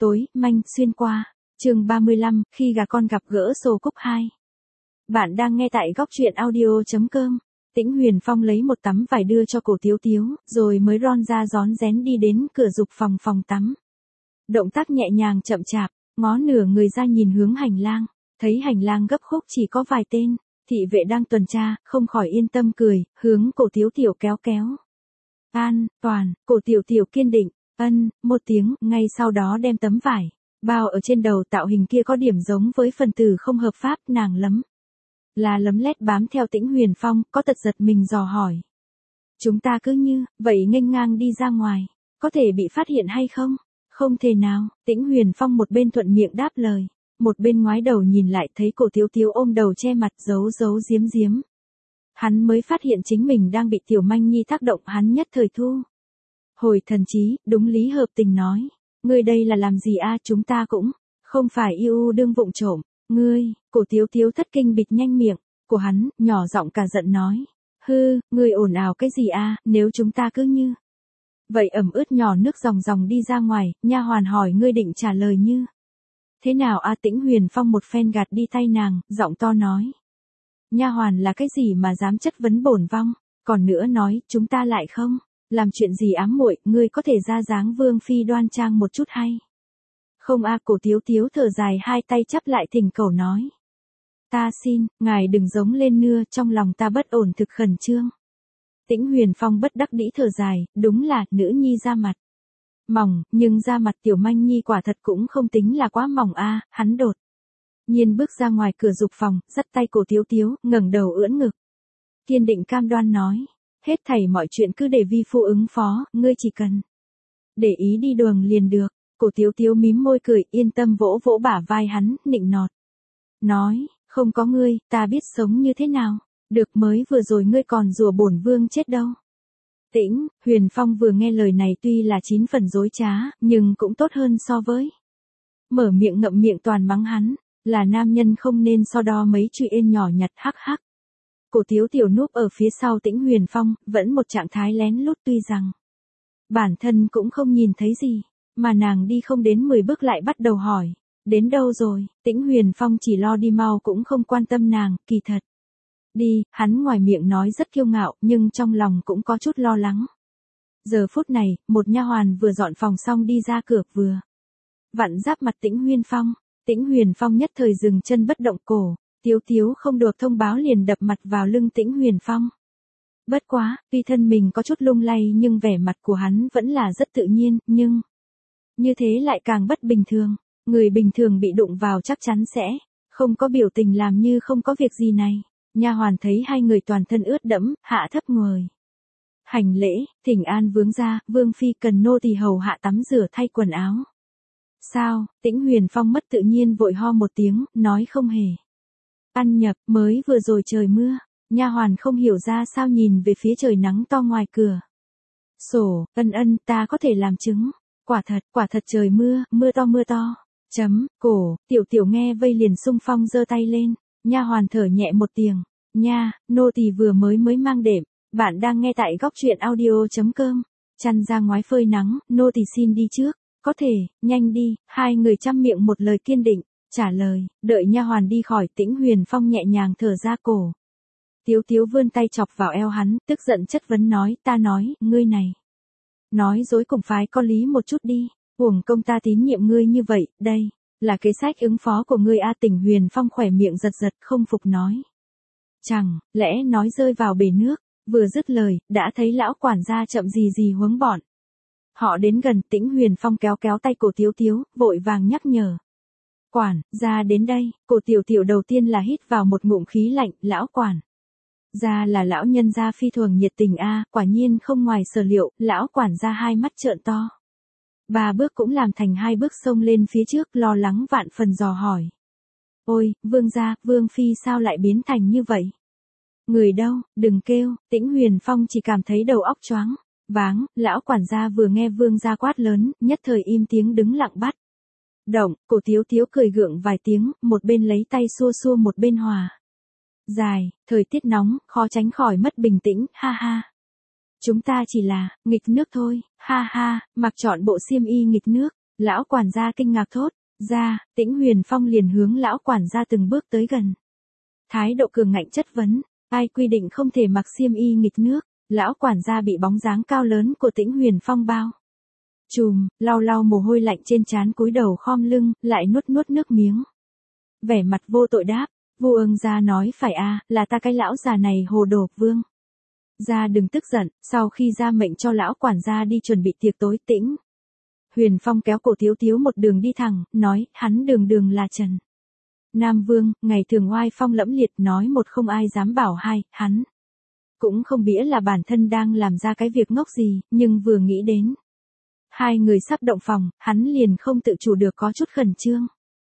tối, manh, xuyên qua. Chương 35, khi gà con gặp gỡ Sồ Cúc 2. Bạn đang nghe tại góc truyện audio.com. Tĩnh Huyền Phong lấy một tấm vải đưa cho Cổ Tiếu Tiếu, rồi mới ron ra rón rén đi đến cửa dục phòng tắm. Động tác nhẹ nhàng chậm chạp, ngó nửa người ra nhìn hướng hành lang, thấy hành lang gấp khúc chỉ có vài tên, thị vệ đang tuần tra, không khỏi yên tâm cười, hướng Cổ Tiếu Tiểu kéo kéo. An, toàn, Cổ Tiểu Tiểu kiên định, ân, một tiếng, ngay sau đó đem tấm vải bao ở trên đầu, tạo hình kia có điểm giống với phần tử không hợp pháp, nàng lấm lét bám theo Tĩnh Huyền Phong, có tật giật mình dò hỏi. Chúng ta cứ như vậy nghênh ngang đi ra ngoài, có thể bị phát hiện hay không? Không thể nào, Tĩnh Huyền Phong một bên thuận miệng đáp lời, một bên ngoái đầu nhìn lại thấy Cổ Tiếu Tiếu ôm đầu che mặt giấu giếm. Hắn mới phát hiện chính mình đang bị Tiểu Manh Nhi tác động, hắn nhất thời thu hồi thần trí, đúng lý hợp tình nói. Ngươi đây là làm gì a? Chúng ta cũng không phải yêu đương vụng trộm. Ngươi, Cổ Tiếu Tiếu thất kinh bịt nhanh miệng của hắn, nhỏ giọng cả giận nói. Hư, ngươi ồn ào cái gì a? Nếu chúng ta cứ như vậy ẩm ướt nhỏ nước ròng đi ra ngoài, nha hoàn hỏi ngươi định trả lời như thế nào a? Tĩnh Huyền Phong một phen gạt đi tay nàng, giọng to nói. Nha hoàn là cái gì mà dám chất vấn bổn vong? Còn nữa nói, chúng ta lại không làm chuyện gì ám muội, ngươi có thể ra dáng vương phi đoan trang một chút hay không a? Cổ Tiếu Tiếu thở dài, hai tay chắp lại thỉnh cầu nói. Ta xin, ngài đừng giống lên nưa, trong lòng ta bất ổn thực khẩn trương. Tĩnh Huyền Phong bất đắc dĩ thở dài, đúng là, nữ nhi da mặt mỏng, nhưng da mặt Tiểu Manh Nhi quả thật cũng không tính là quá mỏng a. Hắn đột nhiên bước ra ngoài cửa dục phòng, dắt tay Cổ Tiếu Tiếu, ngẩng đầu ưỡn ngực. Kiên định cam đoan nói. Hết thảy mọi chuyện cứ để vi phu ứng phó, ngươi chỉ cần để ý đi đường liền được. Cổ Tiếu Tiếu mím môi cười, yên tâm vỗ vỗ bả vai hắn, nịnh nọt. Nói, không có ngươi, ta biết sống như thế nào. Được, mới vừa rồi ngươi còn rủa bổn vương chết đâu. Tĩnh Huyền Phong vừa nghe lời này tuy là 9 phần dối trá, nhưng cũng tốt hơn so với mở miệng ngậm miệng toàn mắng hắn, là nam nhân không nên so đo mấy chuyện nhỏ nhặt, hắc hắc. Cổ Tiếu Tiểu núp ở phía sau Tĩnh Huyền Phong, vẫn một trạng thái lén lút, tuy rằng bản thân cũng không nhìn thấy gì, mà nàng đi không đến 10 bước lại bắt đầu hỏi, đến đâu rồi? Tĩnh Huyền Phong chỉ lo đi mau cũng không quan tâm nàng, kỳ thật. Đi, hắn ngoài miệng nói rất kiêu ngạo, nhưng trong lòng cũng có chút lo lắng. Giờ phút này, một nha hoàn vừa dọn phòng xong đi ra cửa, vừa vặn giáp mặt Tĩnh Huyền Phong. Tĩnh Huyền Phong nhất thời dừng chân bất động, Cổ Tiếu Tiếu không được thông báo liền đập mặt vào lưng Tĩnh Huyền Phong. Bất quá, tuy thân mình có chút lung lay nhưng vẻ mặt của hắn vẫn là rất tự nhiên, nhưng như thế lại càng bất bình thường. Người bình thường bị đụng vào chắc chắn sẽ không có biểu tình làm như không có việc gì này. Nha hoàn thấy hai người toàn thân ướt đẫm, hạ thấp người hành lễ, thỉnh an vương gia, vương phi cần nô tỳ hầu hạ tắm rửa thay quần áo. Sao? Tĩnh Huyền Phong mất tự nhiên vội ho một tiếng, nói không hề ăn nhập, mới vừa rồi trời mưa. Nha hoàn không hiểu ra sao nhìn về phía trời nắng to ngoài cửa sổ, ân, ta có thể làm chứng. Quả thật trời mưa to. Cổ Tiểu nghe vây liền xung phong giơ tay lên. Nha hoàn thở nhẹ một tiếng. Nha, nô tỳ vừa mới mang đệm. Bạn đang nghe tại góc truyện audio.com. Chăn ra ngoái phơi nắng, nô tỳ xin đi trước. Có thể, nhanh đi. Hai người chăm miệng một lời kiên định trả lời. Đợi nha hoàn đi khỏi, Tĩnh Huyền Phong nhẹ nhàng thở ra. Cổ Tiếu vươn tay chọc vào eo hắn, tức giận chất vấn nói, ta nói, ngươi này nói dối cũng phải có lý một chút đi, uổng công ta tín nhiệm ngươi như vậy, đây là kế sách ứng phó của ngươi a. Tĩnh Huyền Phong khỏe miệng giật không phục nói. Chẳng lẽ nói rơi vào bể nước, vừa dứt lời, đã thấy lão quản gia chậm gì huống bọn họ đến gần. Tĩnh Huyền Phong kéo tay Cổ Tiếu, vội vàng nhắc nhở. Quản gia đến đây. Cổ Tiểu đầu tiên là hít vào một ngụm khí lạnh, lão quản gia là lão nhân gia phi thường nhiệt tình a. Quả nhiên không ngoài sở liệu, lão quản gia hai mắt trợn to. 3 bước cũng làm thành 2 bước xông lên phía trước, lo lắng vạn phần dò hỏi. Ôi, vương gia, vương phi sao lại biến thành như vậy? Người đâu, đừng kêu. Tĩnh Huyền Phong chỉ cảm thấy đầu óc choáng váng. Lão quản gia vừa nghe vương gia quát lớn, nhất thời im tiếng đứng lặng bắt động. Cổ Tiếu cười gượng vài tiếng, một bên lấy tay xua một bên hòa dài, thời tiết nóng, khó tránh khỏi mất bình tĩnh, ha ha. Chúng ta chỉ là nghịch nước thôi, ha ha. Mặc chọn bộ xiêm y nghịch nước, Lão quản gia kinh ngạc thốt ra, Tĩnh Huyền Phong liền hướng lão quản gia từng bước tới gần. Thái độ cường ngạnh chất vấn, ai quy định không thể mặc xiêm y nghịch nước, lão quản gia bị bóng dáng cao lớn của Tĩnh Huyền Phong bao trùm, lau lau mồ hôi lạnh trên trán cúi đầu khom lưng, lại nuốt nuốt nước miếng. Vẻ mặt vô tội đáp, Vua Ưng gia nói phải là ta cái lão già này hồ đồ. Vương gia đừng tức giận, sau khi ra mệnh cho lão quản gia đi chuẩn bị tiệc tối. Tĩnh Huyền Phong kéo cổ Tiếu Tiếu một đường đi thẳng, nói, hắn đường đường là Trần Nam Vương, ngày thường oai phong lẫm liệt, nói một không ai dám bảo hai, hắn cũng không biết là bản thân đang làm ra cái việc ngốc gì, nhưng vừa nghĩ đến hai người sắp động phòng, hắn liền không tự chủ được có chút khẩn trương.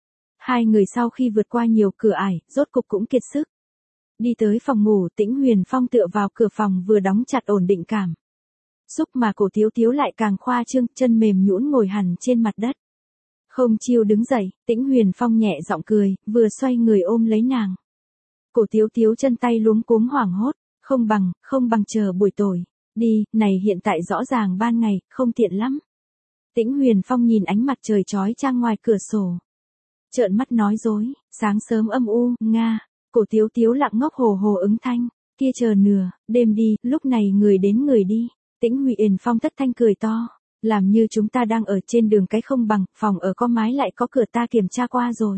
Hai người sau khi vượt qua nhiều cửa ải, rốt cục cũng kiệt sức. Đi tới phòng ngủ, Tĩnh Huyền Phong tựa vào cửa phòng vừa đóng chặt ổn định cảm xúc, mà cổ Tiếu Tiếu lại càng khoa trương, chân mềm nhũn ngồi hẳn trên mặt đất. Không chiêu đứng dậy, Tĩnh Huyền Phong nhẹ giọng cười, vừa xoay người ôm lấy nàng. Cổ Tiếu Tiếu chân tay luống cuống hoảng hốt, không bằng chờ buổi tối. Đi, này hiện tại rõ ràng ban ngày, không tiện lắm. Tĩnh Huyền Phong nhìn ánh mặt trời chói chang ngoài cửa sổ, trợn mắt nói dối, sáng sớm âm u, Nga. Cổ Tiếu Tiếu lặng ngốc hồ hồ ứng thanh, kia chờ nửa, đêm đi, lúc này người đến người đi. Tĩnh Huyền Phong thất thanh cười to, làm như chúng ta đang ở trên đường cái không bằng, phòng ở có mái lại có cửa, ta kiểm tra qua rồi.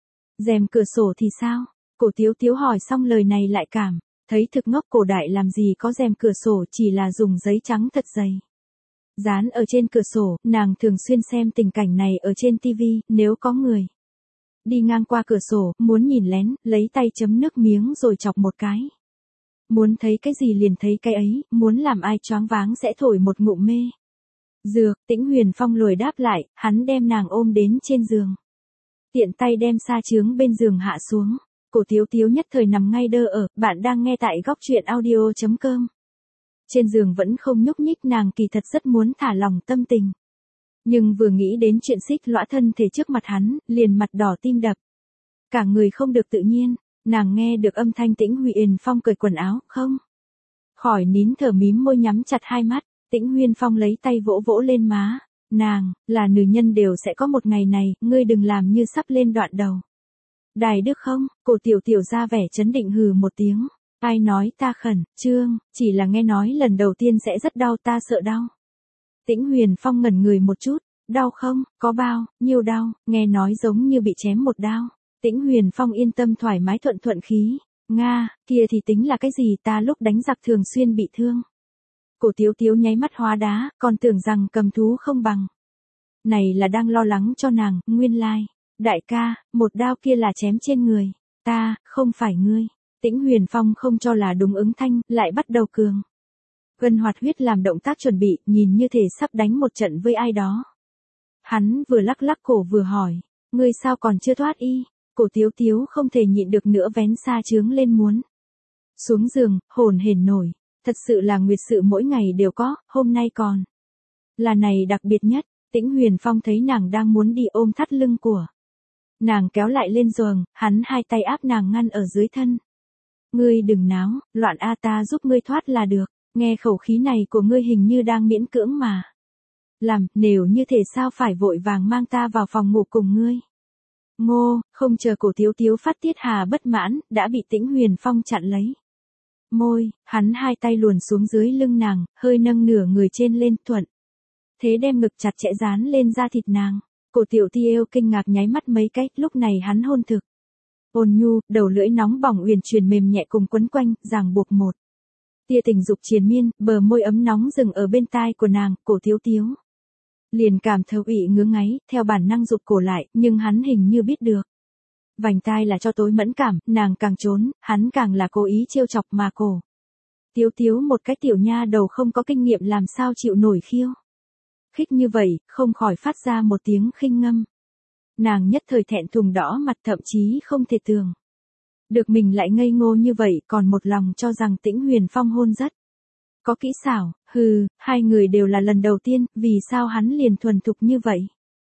Rèm cửa sổ thì sao? Cổ Tiếu Tiếu hỏi xong lời này lại cảm thấy thực ngốc, cổ đại làm gì có rèm cửa sổ, chỉ là dùng giấy trắng thật dày dán ở trên cửa sổ. Nàng thường xuyên xem tình cảnh này ở trên tivi, nếu có người đi ngang qua cửa sổ, muốn nhìn lén, lấy tay chấm nước miếng rồi chọc một cái. Muốn thấy cái gì liền thấy cái ấy, muốn làm ai choáng váng sẽ thổi một ngụm mê dược. Tĩnh Huyền Phong lười đáp lại, hắn đem nàng ôm đến trên giường, tiện tay đem sa chướng bên giường hạ xuống. Cổ Tiếu Tiếu nhất thời nằm ngay đơ ở. Bạn đang nghe tại góc truyện audio.com. Trên giường vẫn không nhúc nhích, nàng kỳ thật rất muốn thả lỏng tâm tình. Nhưng vừa nghĩ đến chuyện xích lõa thân thể trước mặt hắn, liền mặt đỏ tim đập. Cả người không được tự nhiên, nàng nghe được âm thanh Tĩnh Huyền Phong cởi quần áo, không khỏi nín thở mím môi nhắm chặt hai mắt. Tĩnh Huyền Phong lấy tay vỗ vỗ lên má, nàng, là nữ nhân đều sẽ có một ngày này, ngươi đừng làm như sắp lên đoạn đầu đài được không? Cổ Tiểu Tiểu ra vẻ chấn định hừ một tiếng. Ai nói ta khẩn trương, chỉ là nghe nói lần đầu tiên sẽ rất đau, ta sợ đau. Tĩnh Huyền Phong ngẩn người một chút, đau không, có bao nhiêu đau, nghe nói giống như bị chém một đao. Tĩnh Huyền Phong yên tâm thoải mái thuận thuận khí, Nga, kia thì tính là cái gì, ta lúc đánh giặc thường xuyên bị thương. Cổ Tiếu Tiếu nháy mắt hóa đá, còn tưởng rằng cầm thú không bằng. Này là đang lo lắng cho nàng, nguyên lai. Đại ca, một đao kia là chém trên người ta, không phải ngươi. Tĩnh Huyền Phong không cho là đúng ứng thanh, lại bắt đầu cường gân hoạt huyết làm động tác chuẩn bị, nhìn như thể sắp đánh một trận với ai đó. Hắn vừa lắc lắc cổ vừa hỏi, ngươi sao còn chưa thoát y? Cổ Tiếu Tiếu không thể nhịn được nữa vén sa chướng lên muốn xuống giường, hồn hển nổi. Thật sự là nguyệt sự mỗi ngày đều có, hôm nay còn là này đặc biệt nhất. Tĩnh Huyền Phong thấy nàng đang muốn đi ôm thắt lưng của nàng kéo lại lên giường, hắn hai tay áp nàng ngăn ở dưới thân. Ngươi đừng náo, loạn ta giúp ngươi thoát là được. Nghe khẩu khí này của ngươi hình như đang miễn cưỡng mà làm, nếu như thế sao phải vội vàng mang ta vào phòng ngủ cùng ngươi. Ngô, không chờ Cổ Tiếu Tiếu phát tiết hà bất mãn, đã bị Tĩnh Huyền Phong chặn lấy môi, hắn hai tay luồn xuống dưới lưng nàng, hơi nâng nửa người trên lên, thuận thế đem ngực chặt chẽ dán lên da thịt nàng. Cổ Tiểu Tiêu kinh ngạc nháy mắt mấy cái, lúc này hắn hôn thực ôn nhu, đầu lưỡi nóng bỏng uyển chuyển mềm nhẹ cùng quấn quanh, ràng buộc một tia tình dục triền miên, bờ môi ấm nóng dừng ở bên tai của nàng. Cổ Tiếu Tiếu liền cảm thấy ủy ngứa ngáy, theo bản năng rụt cổ lại, nhưng hắn hình như biết được vành tai là cho tối mẫn cảm, nàng càng trốn, hắn càng là cố ý trêu chọc, mà Cổ Tiếu Tiếu một cái tiểu nha đầu không có kinh nghiệm làm sao chịu nổi khiêu khích như vậy, không khỏi phát ra một tiếng khinh ngâm. Nàng nhất thời thẹn thùng đỏ mặt, thậm chí không thể tưởng được mình lại ngây ngô như vậy, còn một lòng cho rằng Tĩnh Huyền Phong hôn rất có kỹ xảo. Hai người đều là lần đầu tiên, vì sao hắn liền thuần thục như vậy?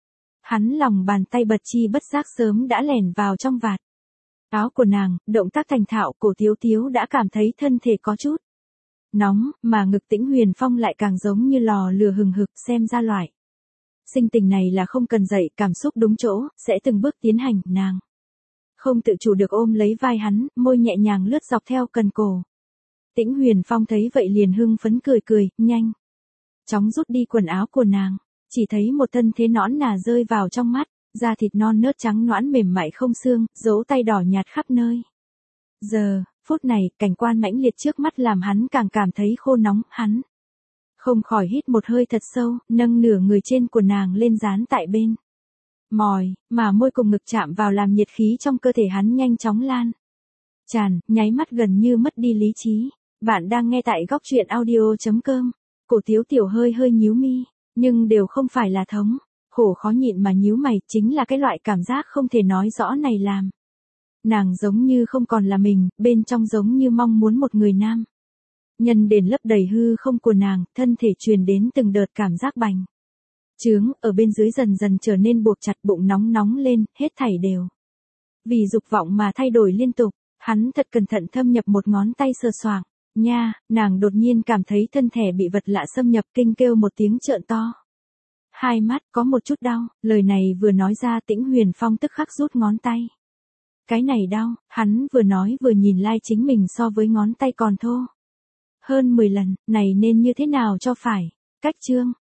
Hắn lòng bàn tay bật chi bất giác sớm đã lẻn vào trong vạt áo của nàng, động tác thành thạo. Cổ Tiếu Tiếu đã cảm thấy thân thể có chút nóng, mà ngực Tĩnh Huyền Phong lại càng giống như lò lửa hừng hực, xem ra loại sinh tình này là không cần dạy, cảm xúc đúng chỗ, sẽ từng bước tiến hành, nàng. Không tự chủ được ôm lấy vai hắn, môi nhẹ nhàng lướt dọc theo cần cổ. Tĩnh Huyền Phong thấy vậy liền hưng phấn cười cười, nhanh. Chóng rút đi quần áo của nàng, chỉ thấy một thân thế nõn nà rơi vào trong mắt, da thịt non nớt trắng nõn mềm mại không xương, dấu tay đỏ nhạt khắp nơi. Giờ, phút này, cảnh quan mãnh liệt trước mắt làm hắn càng cảm thấy khô nóng, hắn không khỏi hít một hơi thật sâu, nâng nửa người trên của nàng lên dán tại bên mòi, mà môi cùng ngực chạm vào làm nhiệt khí trong cơ thể hắn nhanh chóng lan tràn, nháy mắt gần như mất đi lý trí. Bạn đang nghe tại góc truyện audio.com. Cổ Tiếu Tiểu hơi hơi nhíu mi, nhưng đều không phải là thống khổ khó nhịn mà nhíu mày, chính là cái loại cảm giác không thể nói rõ này làm nàng giống như không còn là mình, bên trong giống như mong muốn một người nam nhân đền lấp đầy hư không của nàng, thân thể truyền đến từng đợt cảm giác bành trướng, ở bên dưới dần dần trở nên buộc chặt, bụng nóng nóng lên, hết thảy đều vì dục vọng mà thay đổi liên tục. Hắn thật cẩn thận thâm nhập một ngón tay sờ soạng. Nha, nàng đột nhiên cảm thấy thân thể bị vật lạ xâm nhập, kinh kêu một tiếng trợn to. Hai mắt có một chút đau, lời này vừa nói ra Tĩnh Huyền Phong tức khắc rút ngón tay. Cái này đau, hắn vừa nói vừa nhìn lai chính mình so với ngón tay còn thô hơn 10 lần, này nên như thế nào cho phải. Cách chương